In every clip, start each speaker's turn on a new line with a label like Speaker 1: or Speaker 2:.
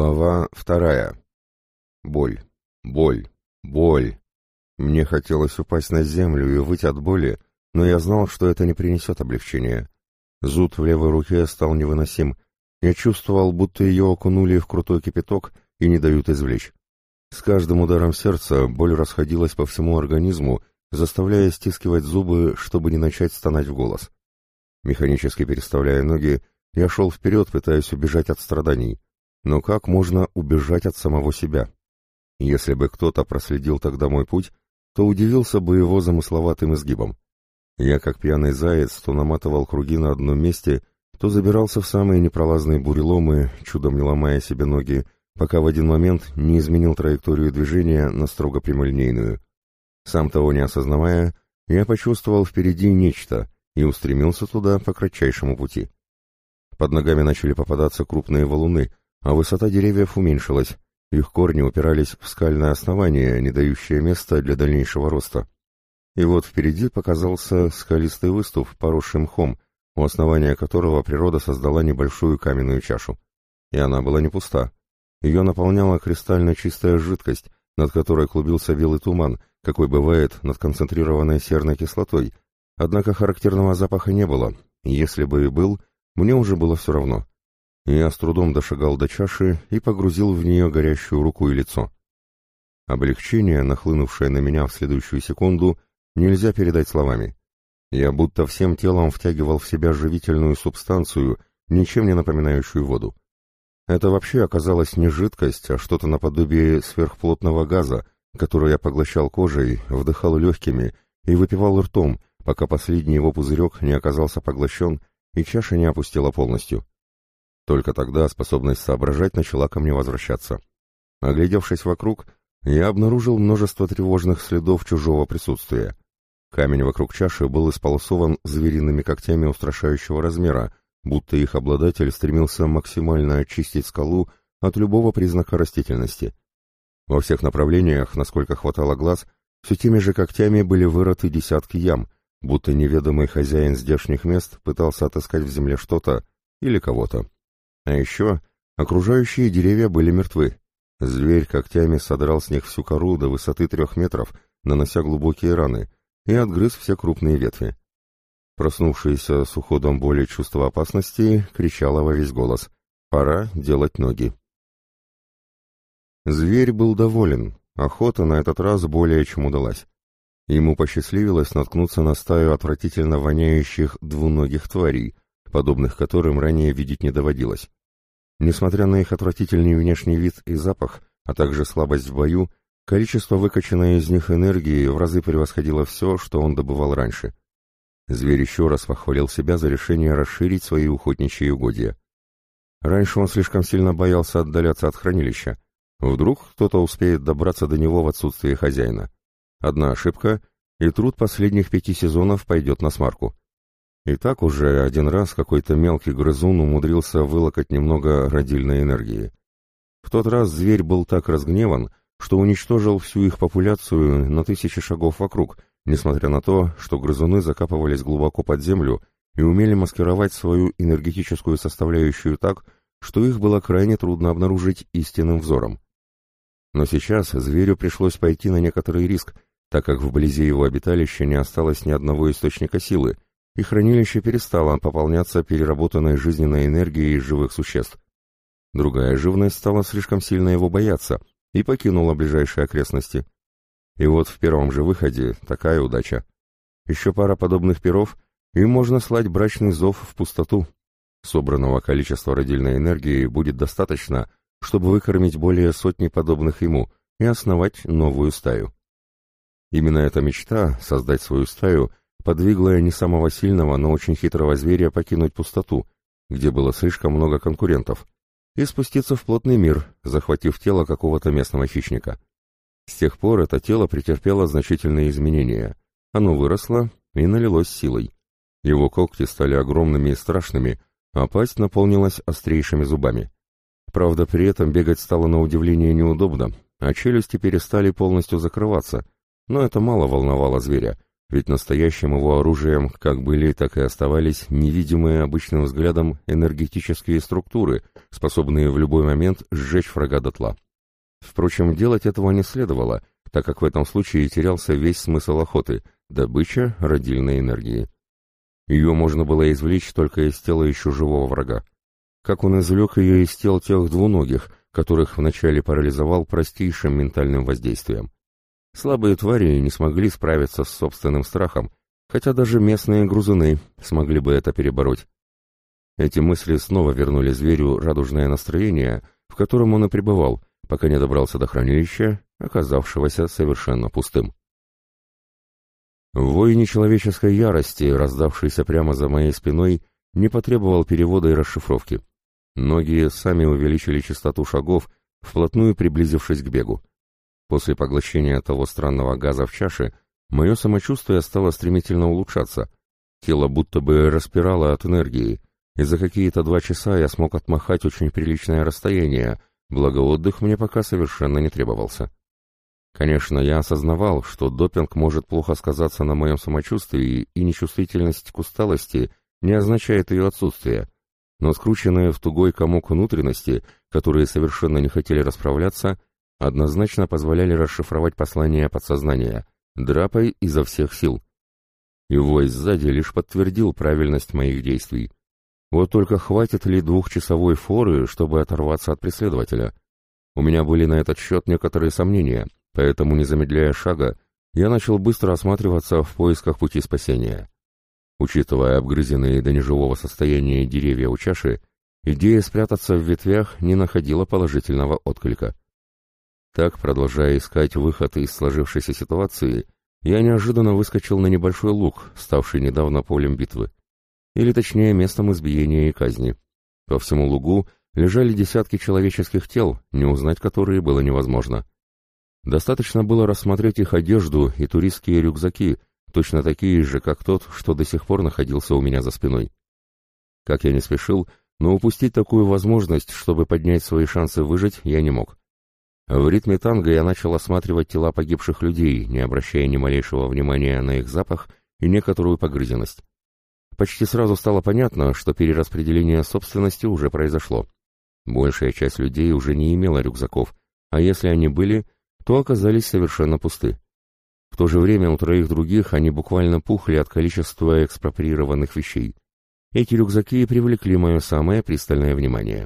Speaker 1: Глава 2. Боль, боль, боль. Мне хотелось упасть на землю и выть от боли, но я знал, что это не принесет облегчения. Зуд в левой руке стал невыносим. Я чувствовал, будто ее окунули в крутой кипяток и не дают извлечь. С каждым ударом сердца боль расходилась по всему организму, заставляя стискивать зубы, чтобы не начать стонать в голос. Механически переставляя ноги, я шел вперед, пытаясь убежать от страданий. Но как можно убежать от самого себя? Если бы кто-то проследил тогда мой путь, то удивился бы его замысловатым изгибом. Я, как пьяный заяц, то наматывал круги на одном месте, то забирался в самые непролазные буреломы, чудом не ломая себе ноги, пока в один момент не изменил траекторию движения на строго прямолинейную. Сам того не осознавая, я почувствовал впереди нечто и устремился туда по кратчайшему пути. Под ногами начали попадаться крупные валуны, а высота деревьев уменьшилась, их корни упирались в скальное основание, не дающее места для дальнейшего роста. И вот впереди показался скалистый выступ, поросший мхом, у основания которого природа создала небольшую каменную чашу. И она была не пуста. Ее наполняла кристально чистая жидкость, над которой клубился белый туман, какой бывает над концентрированной серной кислотой, однако характерного запаха не было, и если бы и был, мне уже было все равно. Я с трудом дошагал до чаши и погрузил в нее горящую руку и лицо. Облегчение, нахлынувшее на меня в следующую секунду, нельзя передать словами. Я будто всем телом втягивал в себя живительную субстанцию, ничем не напоминающую воду. Это вообще оказалось не жидкость, а что-то наподобие сверхплотного газа, который я поглощал кожей, вдыхал легкими и выпивал ртом, пока последний его пузырек не оказался поглощен и чаша не опустела полностью. Только тогда способность соображать начала ко мне возвращаться. Оглядевшись вокруг, я обнаружил множество тревожных следов чужого присутствия. Камень вокруг чаши был исполосован звериными когтями устрашающего размера, будто их обладатель стремился максимально очистить скалу от любого признака растительности. Во всех направлениях, насколько хватало глаз, все теми же когтями были вырыты десятки ям, будто неведомый хозяин здешних мест пытался отыскать в земле что-то или кого-то. А еще окружающие деревья были мертвы. Зверь когтями содрал с них всю кору до высоты 3 метров, нанося глубокие раны, и отгрыз все крупные ветви. Проснувшееся с уходом боли чувство опасности кричало во весь голос: «Пора делать ноги». Зверь был доволен, охота на этот раз более чем удалась. Ему посчастливилось наткнуться на стаю отвратительно воняющих двуногих тварей, подобных которым ранее видеть не доводилось. Несмотря на их отвратительный внешний вид и запах, а также слабость в бою, количество выкачанной из них энергии в разы превосходило все, что он добывал раньше. Зверь еще раз похвалил себя за решение расширить свои охотничьи угодья. Раньше он слишком сильно боялся отдаляться от хранилища. Вдруг кто-то успеет добраться до него в отсутствие хозяина. Одна ошибка, и труд последних 5 сезонов пойдет на смарку. И так уже один раз какой-то мелкий грызун умудрился вылокать немного родильной энергии. В тот раз зверь был так разгневан, что уничтожил всю их популяцию на 1000 шагов вокруг, несмотря на то, что грызуны закапывались глубоко под землю и умели маскировать свою энергетическую составляющую так, что их было крайне трудно обнаружить истинным взором. Но сейчас зверю пришлось пойти на некоторый риск, так как вблизи его обиталища не осталось ни одного источника силы, и хранилище перестало пополняться переработанной жизненной энергией живых существ. Другая живность стала слишком сильно его бояться и покинула ближайшие окрестности. И вот в первом же выходе такая удача. Еще пара подобных перов, и можно слать брачный зов в пустоту. Собранного количества родильной энергии будет достаточно, чтобы выкормить более 100 подобных ему и основать новую стаю. Именно эта мечта, создать свою стаю, подвигла не самого сильного, но очень хитрого зверя покинуть пустоту, где было слишком много конкурентов, и спуститься в плотный мир, захватив тело какого-то местного хищника. С тех пор это тело претерпело значительные изменения. Оно выросло и налилось силой. Его когти стали огромными и страшными, а пасть наполнилась острейшими зубами. Правда, при этом бегать стало на удивление неудобно, а челюсти перестали полностью закрываться, но это мало волновало зверя, ведь настоящим его оружием как были, так и оставались невидимые обычным взглядом энергетические структуры, способные в любой момент сжечь врага дотла. Впрочем, делать этого не следовало, так как в этом случае терялся весь смысл охоты – добыча родильной энергии. Ее можно было извлечь только из тела еще живого врага. Как он извлек ее из тел тех двуногих, которых вначале парализовал простейшим ментальным воздействием. Слабые твари не смогли справиться с собственным страхом, хотя даже местные грузуны смогли бы это перебороть. Эти мысли снова вернули зверю радужное настроение, в котором он и пребывал, пока не добрался до хранилища, оказавшегося совершенно пустым. Вой нечеловеческой ярости, раздавшийся прямо за моей спиной, не потребовал перевода и расшифровки. Ноги сами увеличили частоту шагов, вплотную приблизившись к бегу. После поглощения того странного газа в чаше, мое самочувствие стало стремительно улучшаться. Тело будто бы распирало от энергии, и за какие-то 2 часа я смог отмахать очень приличное расстояние, благо отдых мне пока совершенно не требовался. Конечно, я осознавал, что допинг может плохо сказаться на моем самочувствии, и нечувствительность к усталости не означает ее отсутствие, но скрученные в тугой комок внутренности, которые совершенно не хотели расправляться, однозначно позволяли расшифровать послание подсознания, драпай изо всех сил. И вой сзади лишь подтвердил правильность моих действий. Вот только хватит ли 2-часовой форы, чтобы оторваться от преследователя? У меня были на этот счет некоторые сомнения, поэтому, не замедляя шага, я начал быстро осматриваться в поисках пути спасения. Учитывая обгрызенные до неживого состояния деревья у чаши, идея спрятаться в ветвях не находила положительного отклика. Так, продолжая искать выход из сложившейся ситуации, я неожиданно выскочил на небольшой луг, ставший недавно полем битвы. Или точнее, местом избиения и казни. По всему лугу лежали десятки человеческих тел, не узнать которые было невозможно. Достаточно было рассмотреть их одежду и туристские рюкзаки, точно такие же, как тот, что до сих пор находился у меня за спиной. Как я не спешил, но упустить такую возможность, чтобы поднять свои шансы выжить, я не мог. В ритме танго я начал осматривать тела погибших людей, не обращая ни малейшего внимания на их запах и некоторую погрызенность. Почти сразу стало понятно, что перераспределение собственности уже произошло. Большая часть людей уже не имела рюкзаков, а если они были, то оказались совершенно пусты. В то же время у 3 других они буквально пухли от количества экспроприированных вещей. Эти рюкзаки и привлекли мое самое пристальное внимание.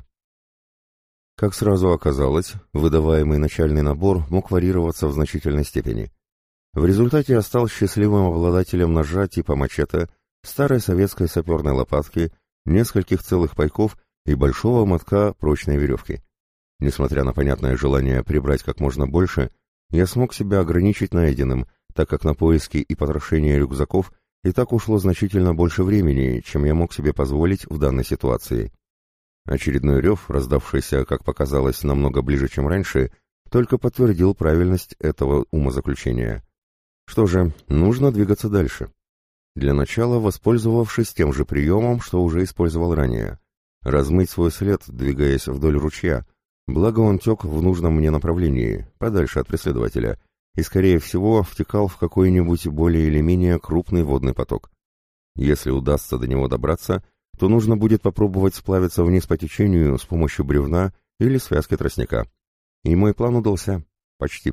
Speaker 1: Как сразу оказалось, выдаваемый начальный набор мог варьироваться в значительной степени. В результате я стал счастливым обладателем ножа типа мачете, старой советской саперной лопатки, нескольких целых пайков и большого мотка прочной веревки. Несмотря на понятное желание прибрать как можно больше, я смог себя ограничить найденным, так как на поиски и потрошение рюкзаков и так ушло значительно больше времени, чем я мог себе позволить в данной ситуации. Очередной рев, раздавшийся, как показалось, намного ближе, чем раньше, только подтвердил правильность этого умозаключения. Что же, нужно двигаться дальше. Для начала, воспользовавшись тем же приемом, что уже использовал ранее. Размыть свой след, двигаясь вдоль ручья, благо он тек в нужном мне направлении, подальше от преследователя, и, скорее всего, втекал в какой-нибудь более или менее крупный водный поток. Если удастся до него добраться, то нужно будет попробовать сплавиться вниз по течению с помощью бревна или связки тростника. И мой план удался. Почти.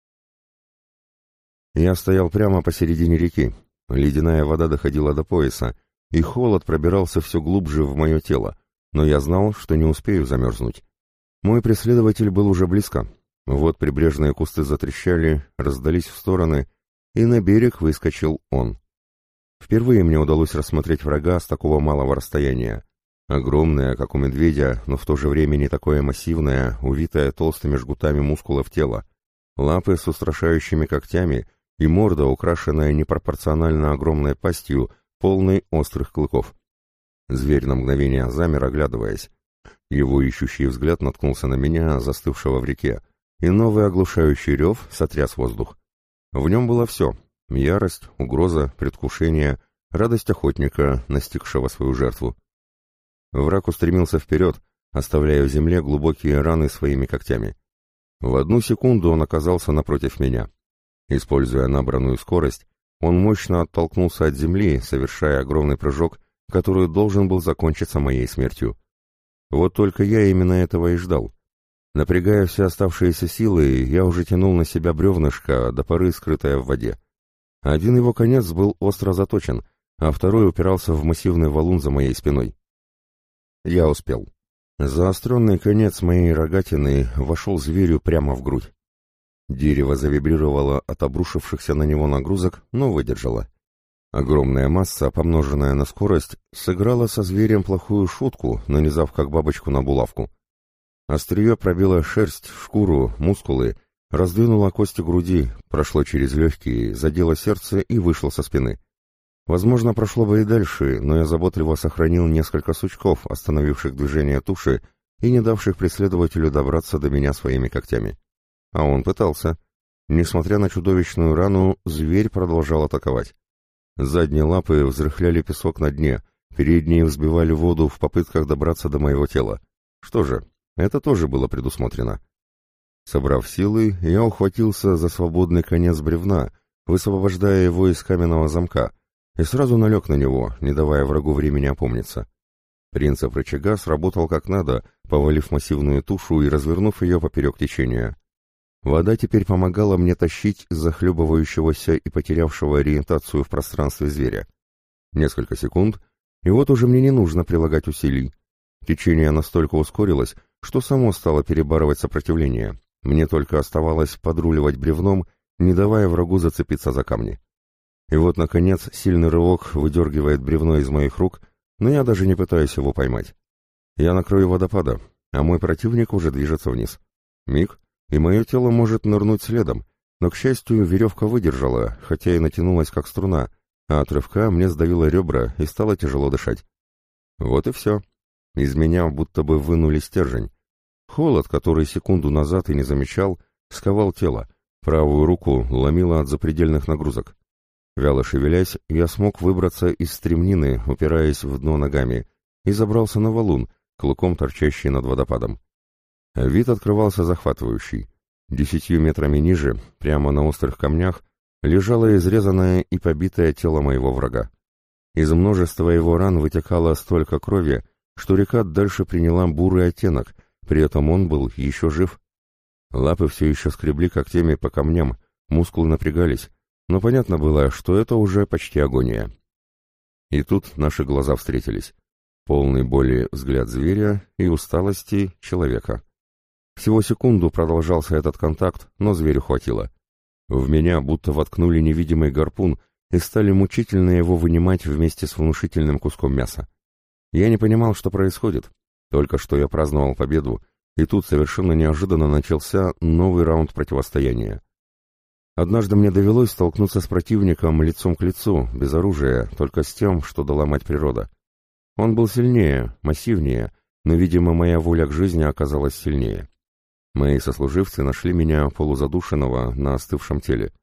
Speaker 1: Я стоял прямо посередине реки. Ледяная вода доходила до пояса, и холод пробирался все глубже в мое тело, но я знал, что не успею замерзнуть. Мой преследователь был уже близко. Вот прибрежные кусты затрещали, раздались в стороны, и на берег выскочил он. Впервые мне удалось рассмотреть врага с такого малого расстояния. Огромное, как у медведя, но в то же время не такое массивное, увитое толстыми жгутами мускулов тело, лапы с устрашающими когтями и морда, украшенная непропорционально огромной пастью, полной острых клыков. Зверь на мгновение замер, оглядываясь. Его ищущий взгляд наткнулся на меня, застывшего в реке, и новый оглушающий рев сотряс воздух. В нем было все — ярость, угроза, предвкушение, радость охотника, настигшего свою жертву. Враг устремился вперед, оставляя в земле глубокие раны своими когтями. В одну секунду он оказался напротив меня. Используя набранную скорость, он мощно оттолкнулся от земли, совершая огромный прыжок, который должен был закончиться моей смертью. Вот только я именно этого и ждал. Напрягая все оставшиеся силы, я уже тянул на себя бревнышко, до поры скрытое в воде. Один его конец был остро заточен, а второй упирался в массивный валун за моей спиной. Я успел. Заостренный конец моей рогатины вошел зверю прямо в грудь. Дерево завибрировало от обрушившихся на него нагрузок, но выдержало. Огромная масса, помноженная на скорость, сыграла со зверем плохую шутку, нанизав как бабочку на булавку. Острие пробило шерсть, шкуру, мускулы, раздвинуло кости груди, прошло через легкие, задело сердце и вышло со спины. Возможно, прошло бы и дальше, но я заботливо сохранил несколько сучков, остановивших движение туши и не давших преследователю добраться до меня своими когтями. А он пытался. Несмотря на чудовищную рану, зверь продолжал атаковать. Задние лапы взрыхляли песок на дне, передние взбивали воду в попытках добраться до моего тела. Что же, это тоже было предусмотрено. Собрав силы, я ухватился за свободный конец бревна, высвобождая его из каменного замка, и сразу налег на него, не давая врагу времени опомниться. Принцип рычага сработал как надо, повалив массивную тушу и развернув ее поперек течения. Вода теперь помогала мне тащить захлебывающегося и потерявшего ориентацию в пространстве зверя. Несколько секунд, и вот уже мне не нужно прилагать усилий. Течение настолько ускорилось, что само стало перебарывать сопротивление. Мне только оставалось подруливать бревном, не давая врагу зацепиться за камни. И вот, наконец, сильный рывок выдергивает бревно из моих рук, но я даже не пытаюсь его поймать. Я на краю водопада, а мой противник уже движется вниз. Миг, и мое тело может нырнуть следом, но, к счастью, веревка выдержала, хотя и натянулась как струна, а от рывка мне сдавило ребра и стало тяжело дышать. Вот и все. Из меня будто бы вынули стержень. Холод, который секунду назад и не замечал, сковал тело, правую руку ломило от запредельных нагрузок. Вяло шевелясь, я смог выбраться из стремнины, упираясь в дно ногами, и забрался на валун, клыком торчащий над водопадом. Вид открывался захватывающий. 10 метрами ниже, прямо на острых камнях, лежало изрезанное и побитое тело моего врага. Из множества его ран вытекало столько крови, что река дальше приняла бурый оттенок, при этом он был еще жив. Лапы все еще скребли когтями по камням, мускулы напрягались, но понятно было, что это уже почти агония. И тут наши глаза встретились. Полный боли взгляд зверя и усталости человека. Всего секунду продолжался этот контакт, но зверю хватило. В меня будто воткнули невидимый гарпун и стали мучительно его вынимать вместе с внушительным куском мяса. Я не понимал, что происходит. Только что я праздновал победу, и тут совершенно неожиданно начался новый раунд противостояния. Однажды мне довелось столкнуться с противником лицом к лицу, без оружия, только с тем, что дала мать природа. Он был сильнее, массивнее, но, видимо, моя воля к жизни оказалась сильнее. Мои сослуживцы нашли меня полузадушенного на остывшем теле.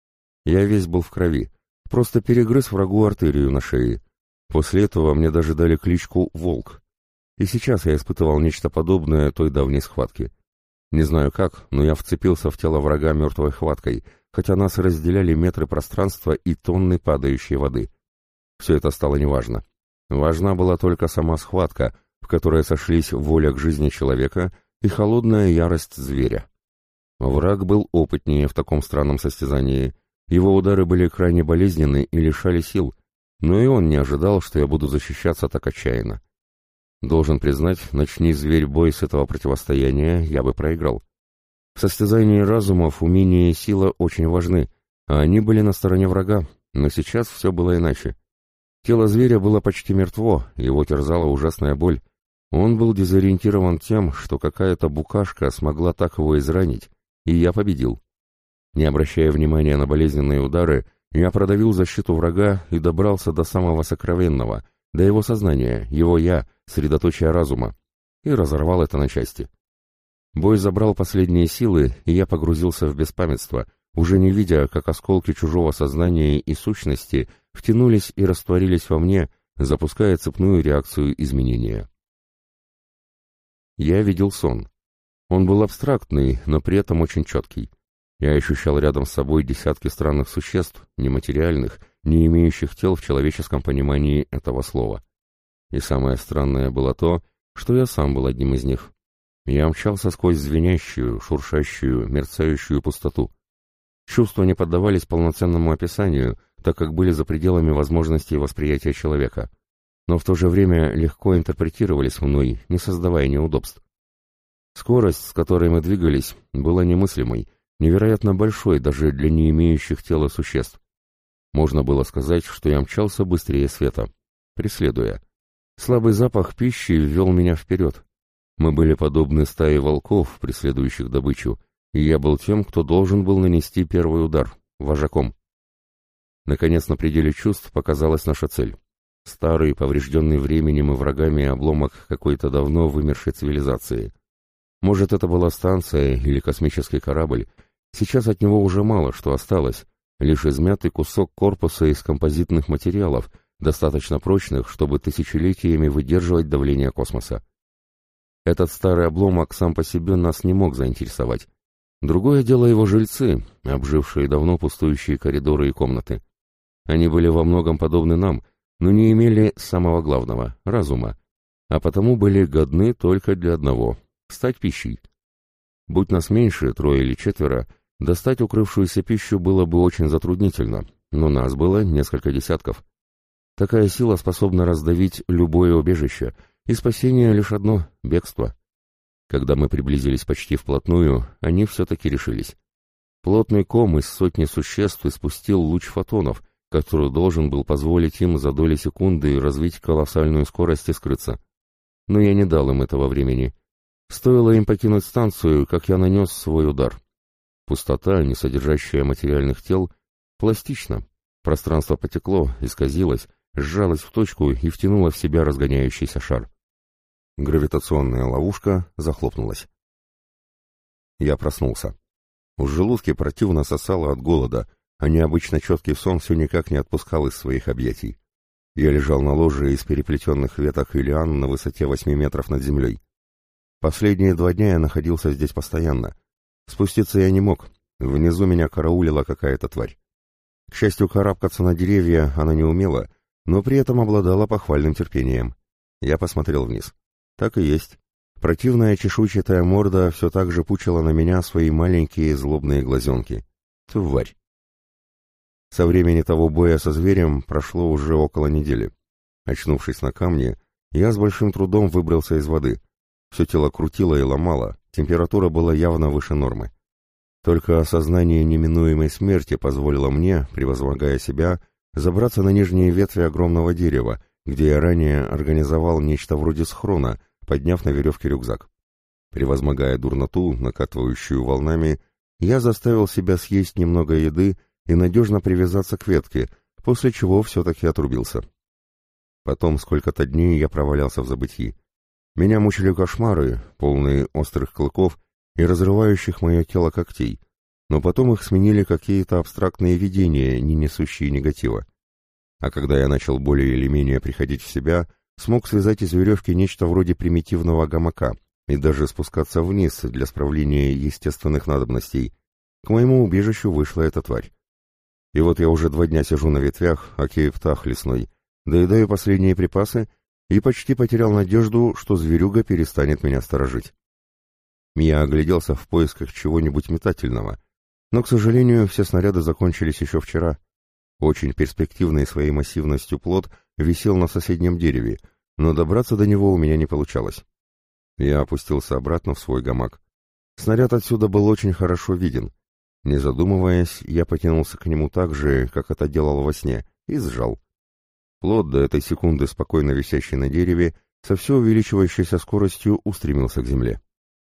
Speaker 1: Я весь был в крови, просто перегрыз врагу артерию на шее. После этого мне даже дали кличку «Волк». И сейчас я испытывал нечто подобное той давней схватке. Не знаю как, но я вцепился в тело врага мертвой хваткой, хотя нас разделяли метры пространства и тонны падающей воды. Все это стало неважно. Важна была только сама схватка, в которой сошлись воля к жизни человека и холодная ярость зверя. Враг был опытнее в таком странном состязании. Его удары были крайне болезненны и лишали сил, но и он не ожидал, что я буду защищаться так отчаянно. Должен признать, начни зверь бой с этого противостояния, я бы проиграл. В состязании разумов умение и сила очень важны, а они были на стороне врага, но сейчас все было иначе. Тело зверя было почти мертво, его терзала ужасная боль. Он был дезориентирован тем, что какая-то букашка смогла так его изранить, и я победил. Не обращая внимания на болезненные удары, я продавил защиту врага и добрался до самого сокровенного, до его сознания, его «я», средоточия разума, и разорвал это на части. Бой забрал последние силы, и я погрузился в беспамятство, уже не видя, как осколки чужого сознания и сущности втянулись и растворились во мне, запуская цепную реакцию изменения. Я видел сон. Он был абстрактный, но при этом очень четкий. Я ощущал рядом с собой десятки странных существ, нематериальных, не имеющих тел в человеческом понимании этого слова. И самое странное было то, что я сам был одним из них. Я мчался сквозь звенящую, шуршащую, мерцающую пустоту. Чувства не поддавались полноценному описанию, так как были за пределами возможностей восприятия человека, но в то же время легко интерпретировались мной, не создавая неудобств. Скорость, с которой мы двигались, была немыслимой, невероятно большой даже для не имеющих тела существ. Можно было сказать, что я мчался быстрее света, преследуя. Слабый запах пищи ввел меня вперед. Мы были подобны стае волков, преследующих добычу, и я был тем, кто должен был нанести первый удар, вожаком. Наконец, на пределе чувств показалась наша цель. Старый, поврежденный временем и врагами обломок какой-то давно вымершей цивилизации. Может, это была станция или космический корабль. Сейчас от него уже мало что осталось, лишь измятый кусок корпуса из композитных материалов, достаточно прочных, чтобы тысячелетиями выдерживать давление космоса. Этот старый обломок сам по себе нас не мог заинтересовать. Другое дело его жильцы, обжившие давно пустующие коридоры и комнаты. Они были во многом подобны нам, но не имели самого главного — разума, а потому были годны только для одного — стать пищей. Будь нас меньше, 3 или 4, достать укрывшуюся пищу было бы очень затруднительно, но нас было несколько десятков. Такая сила способна раздавить любое убежище, и спасение лишь одно — бегство. Когда мы приблизились почти вплотную, они все-таки решились. Плотный ком из сотни существ испустил луч фотонов, который должен был позволить им за доли секунды развить колоссальную скорость и скрыться. Но я не дал им этого времени. Стоило им покинуть станцию, как я нанес свой удар. Пустота, не содержащая материальных тел, пластична. Пространство потекло, исказилось, сжалось в точку и втянуло в себя разгоняющийся шар. Гравитационная ловушка захлопнулась. Я проснулся. В желудке противно сосало от голода, а необычно четкий сон все никак не отпускал из своих объятий. Я лежал на ложе из переплетенных веток и лиан на высоте 8 метров над землей. Последние 2 дня я находился здесь постоянно. Спуститься я не мог, внизу меня караулила какая-то тварь. К счастью, карабкаться на деревья она не умела, но при этом обладала похвальным терпением. Я посмотрел вниз. Так и есть. Противная чешуйчатая морда все так же пучила на меня свои маленькие злобные глазенки. Тварь! Со времени того боя со зверем прошло уже около недели. Очнувшись на камне, я с большим трудом выбрался из воды. Все тело крутило и ломало, температура была явно выше нормы. Только осознание неминуемой смерти позволило мне, превозмогая себя, забраться на нижние ветви огромного дерева, где я ранее организовал нечто вроде схрона, подняв на веревке рюкзак. Превозмогая дурноту, накатывающую волнами, я заставил себя съесть немного еды и надежно привязаться к ветке, после чего все-таки отрубился. Потом сколько-то дней я провалялся в забытьи. Меня мучили кошмары, полные острых клыков и разрывающих мое тело когтей, но потом их сменили какие-то абстрактные видения, не несущие негатива. А когда я начал более или менее приходить в себя, смог связать из веревки нечто вроде примитивного гамака и даже спускаться вниз для справления естественных надобностей. К моему убежищу вышла эта тварь. И вот я уже 2 дня сижу на ветвях, аки птах лесной, доедаю последние припасы и почти потерял надежду, что зверюга перестанет меня сторожить. Я огляделся в поисках чего-нибудь метательного, но, к сожалению, все снаряды закончились еще вчера. Очень перспективный своей массивностью плот висел на соседнем дереве, но добраться до него у меня не получалось. Я опустился обратно в свой гамак. Снаряд отсюда был очень хорошо виден. Не задумываясь, я потянулся к нему так же, как это делал во сне, и сжал. Плот, до этой секунды спокойно висящий на дереве, со все увеличивающейся скоростью устремился к земле.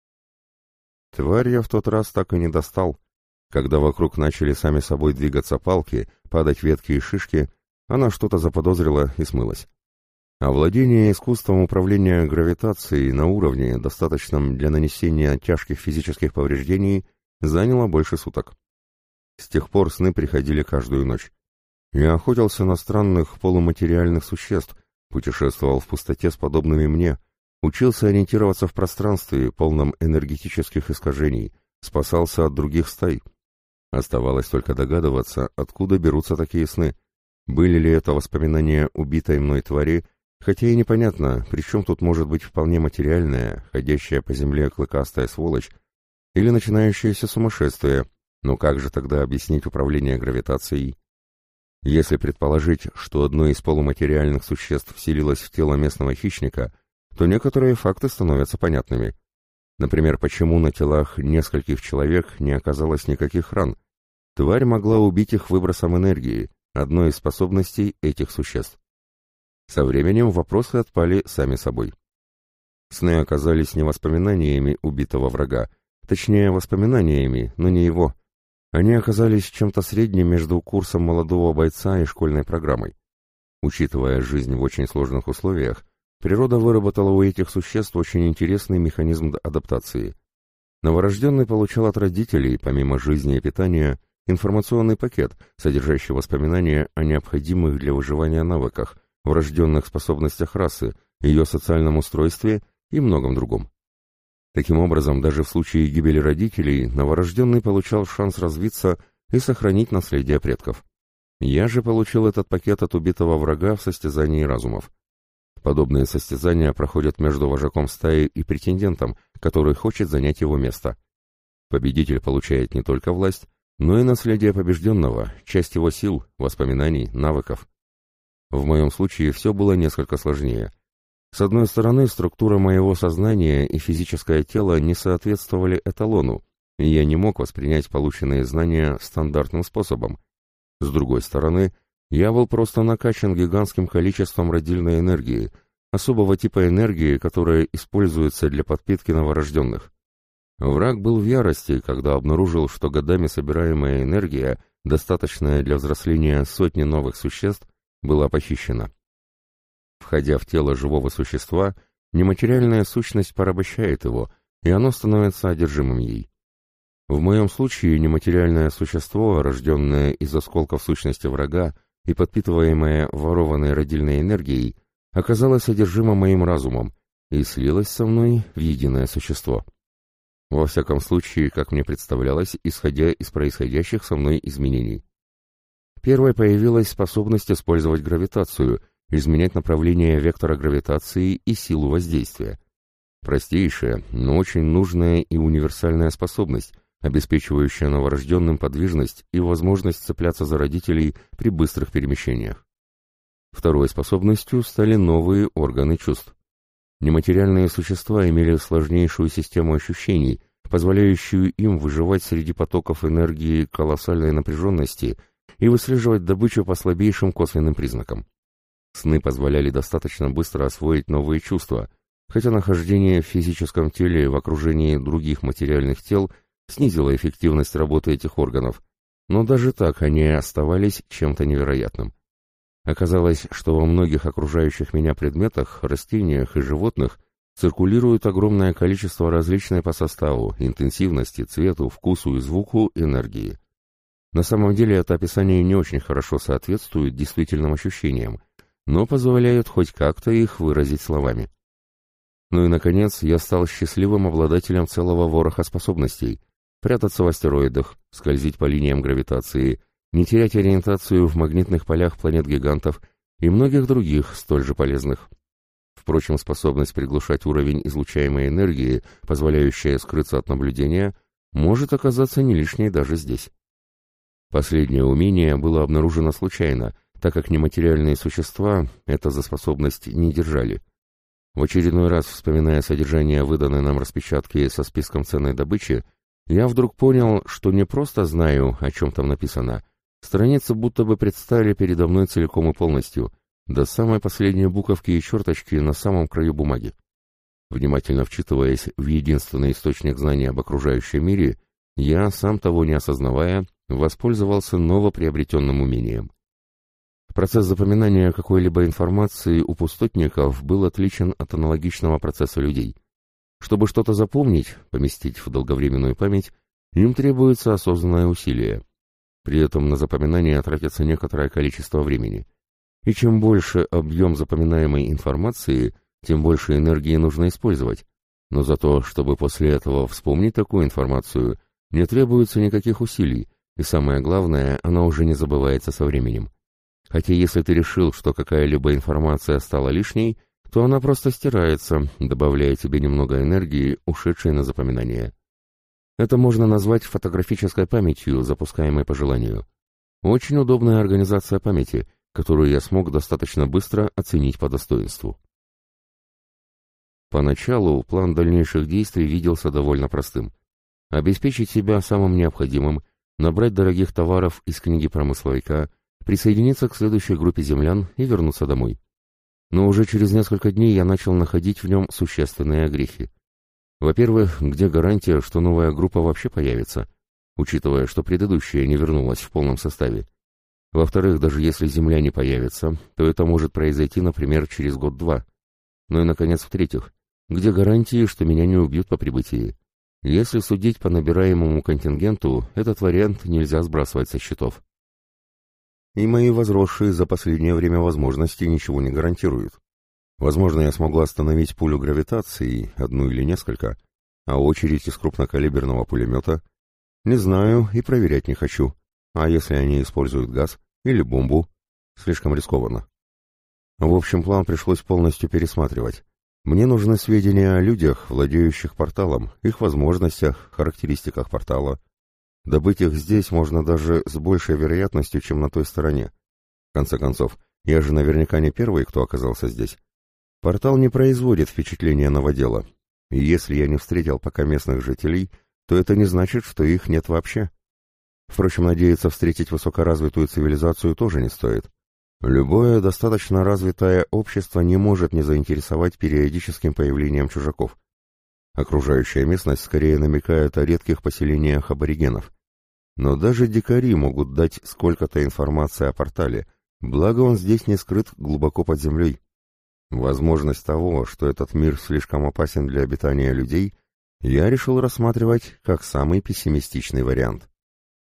Speaker 1: Тварь я в тот раз так и не достал. Когда вокруг начали сами собой двигаться палки, падать ветки и шишки, она что-то заподозрила и смылась. А владение искусством управления гравитацией на уровне, достаточном для нанесения тяжких физических повреждений, заняло больше суток. С тех пор сны приходили каждую ночь. Я охотился на странных полуматериальных существ, путешествовал в пустоте с подобными мне, учился ориентироваться в пространстве, полном энергетических искажений, спасался от других стай. Оставалось только догадываться, откуда берутся такие сны. Были ли это воспоминания убитой мной твари, хотя и непонятно, при чем тут может быть вполне материальная, ходящая по земле клыкастая сволочь, или начинающееся сумасшествие, но как же тогда объяснить управление гравитацией? Если предположить, что одно из полуматериальных существ вселилось в тело местного хищника, то некоторые факты становятся понятными. Например, почему на телах нескольких человек не оказалось никаких ран? Тварь могла убить их выбросом энергии, одной из способностей этих существ. Со временем вопросы отпали сами собой. Сны оказались не воспоминаниями убитого врага, точнее воспоминаниями, но не его. Они оказались чем-то средним между курсом молодого бойца и школьной программой. Учитывая жизнь в очень сложных условиях, природа выработала у этих существ очень интересный механизм адаптации. Новорожденный получал от родителей, помимо жизни и питания, информационный пакет, содержащий воспоминания о необходимых для выживания навыках, врожденных способностях расы, ее социальном устройстве и многом другом. Таким образом, даже в случае гибели родителей, новорожденный получал шанс развиться и сохранить наследие предков. Я же получил этот пакет от убитого врага в состязании разумов. Подобные состязания проходят между вожаком стаи и претендентом, который хочет занять его место. Победитель получает не только власть, но и наследие побежденного, часть его сил, воспоминаний, навыков. В моем случае все было несколько сложнее. С одной стороны, структура моего сознания и физическое тело не соответствовали эталону, и я не мог воспринять полученные знания стандартным способом. С другой стороны, я был просто накачан гигантским количеством родильной энергии, особого типа энергии, которая используется для подпитки новорожденных. Враг был в ярости, когда обнаружил, что годами собираемая энергия, достаточная для взросления сотни новых существ, была похищена. Входя в тело живого существа, нематериальная сущность порабощает его, и оно становится одержимым ей. В моем случае нематериальное существо, рожденное из осколков сущности врага и подпитываемое ворованной родильной энергией, оказалось одержимо моим разумом и слилось со мной в единое существо. Во всяком случае, как мне представлялось, исходя из происходящих со мной изменений. Первой появилась способность использовать гравитацию, изменять направление вектора гравитации и силу воздействия. Простейшая, но очень нужная и универсальная способность, обеспечивающая новорожденным подвижность и возможность цепляться за родителей при быстрых перемещениях. Второй способностью стали новые органы чувств. Нематериальные существа имели сложнейшую систему ощущений, позволяющую им выживать среди потоков энергии колоссальной напряженности и выслеживать добычу по слабейшим косвенным признакам. Сны позволяли достаточно быстро освоить новые чувства, хотя нахождение в физическом теле в окружении других материальных тел снизило эффективность работы этих органов, но даже так они оставались чем-то невероятным. Оказалось, что во многих окружающих меня предметах, растениях и животных циркулирует огромное количество различной по составу, интенсивности, цвету, вкусу и звуку энергии. На самом деле это описание не очень хорошо соответствует действительным ощущениям, но позволяет хоть как-то их выразить словами. Ну и, наконец, я стал счастливым обладателем целого вороха способностей: прятаться в астероидах, скользить по линиям гравитации, не терять ориентацию в магнитных полях планет-гигантов и многих других столь же полезных. Впрочем, способность приглушать уровень излучаемой энергии, позволяющая скрыться от наблюдения, может оказаться не лишней даже здесь. Последнее умение было обнаружено случайно, так как нематериальные существа это за способность не держали. В очередной раз, вспоминая содержание выданной нам распечатки со списком ценной добычи, я вдруг понял, что не просто знаю, о чем там написано. Страницы будто бы предстали передо мной целиком и полностью, до самой последней буковки и черточки на самом краю бумаги. Внимательно вчитываясь в единственный источник знаний об окружающем мире, я, сам того не осознавая, воспользовался новоприобретенным умением. Процесс запоминания какой-либо информации у пустотников был отличен от аналогичного процесса людей. Чтобы что-то запомнить, поместить в долговременную память, им требуется осознанное усилие. При этом на запоминание тратится некоторое количество времени. И чем больше объем запоминаемой информации, тем больше энергии нужно использовать. Но зато, чтобы после этого вспомнить такую информацию, не требуется никаких усилий, И самое главное, она уже не забывается со временем. Хотя если ты решил, что какая-либо информация стала лишней, то она просто стирается, добавляя тебе немного энергии, ушедшей на запоминание. Это можно назвать фотографической памятью, запускаемой по желанию. Очень удобная организация памяти, которую я смог достаточно быстро оценить по достоинству. Поначалу план дальнейших действий виделся довольно простым. Обеспечить себя самым необходимым, набрать дорогих товаров из книги промысловика, присоединиться к следующей группе землян и вернуться домой. Но уже через несколько дней я начал находить в нем существенные огрехи. Во-первых, где гарантия, что новая группа вообще появится, учитывая, что предыдущая не вернулась в полном составе? Во-вторых, даже если Земля не появится, то это может произойти, например, через год-два. Ну и, наконец, в-третьих, где гарантии, что меня не убьют по прибытии? Если судить по набираемому контингенту, этот вариант нельзя сбрасывать со счетов. И мои возросшие за последнее время возможности ничего не гарантируют. Возможно, я смогу остановить пулю гравитации, одну или несколько, а очередь из крупнокалиберного пулемета не знаю и проверять не хочу. А если они используют газ или бомбу? Слишком рискованно. В общем, план пришлось полностью пересматривать. Мне нужны сведения о людях, владеющих порталом, их возможностях, характеристиках портала. Добыть их здесь можно даже с большей вероятностью, чем на той стороне. В конце концов, я же наверняка не первый, кто оказался здесь. Портал не производит впечатления новодела. И если я не встретил пока местных жителей, то это не значит, что их нет вообще. Впрочем, надеяться встретить высокоразвитую цивилизацию тоже не стоит. Любое достаточно развитое общество не может не заинтересовать периодическим появлением чужаков. Окружающая местность скорее намекает о редких поселениях аборигенов. Но даже дикари могут дать сколько-то информации о портале, благо он здесь не скрыт глубоко под землей. Возможность того, что этот мир слишком опасен для обитания людей, я решил рассматривать как самый пессимистичный вариант.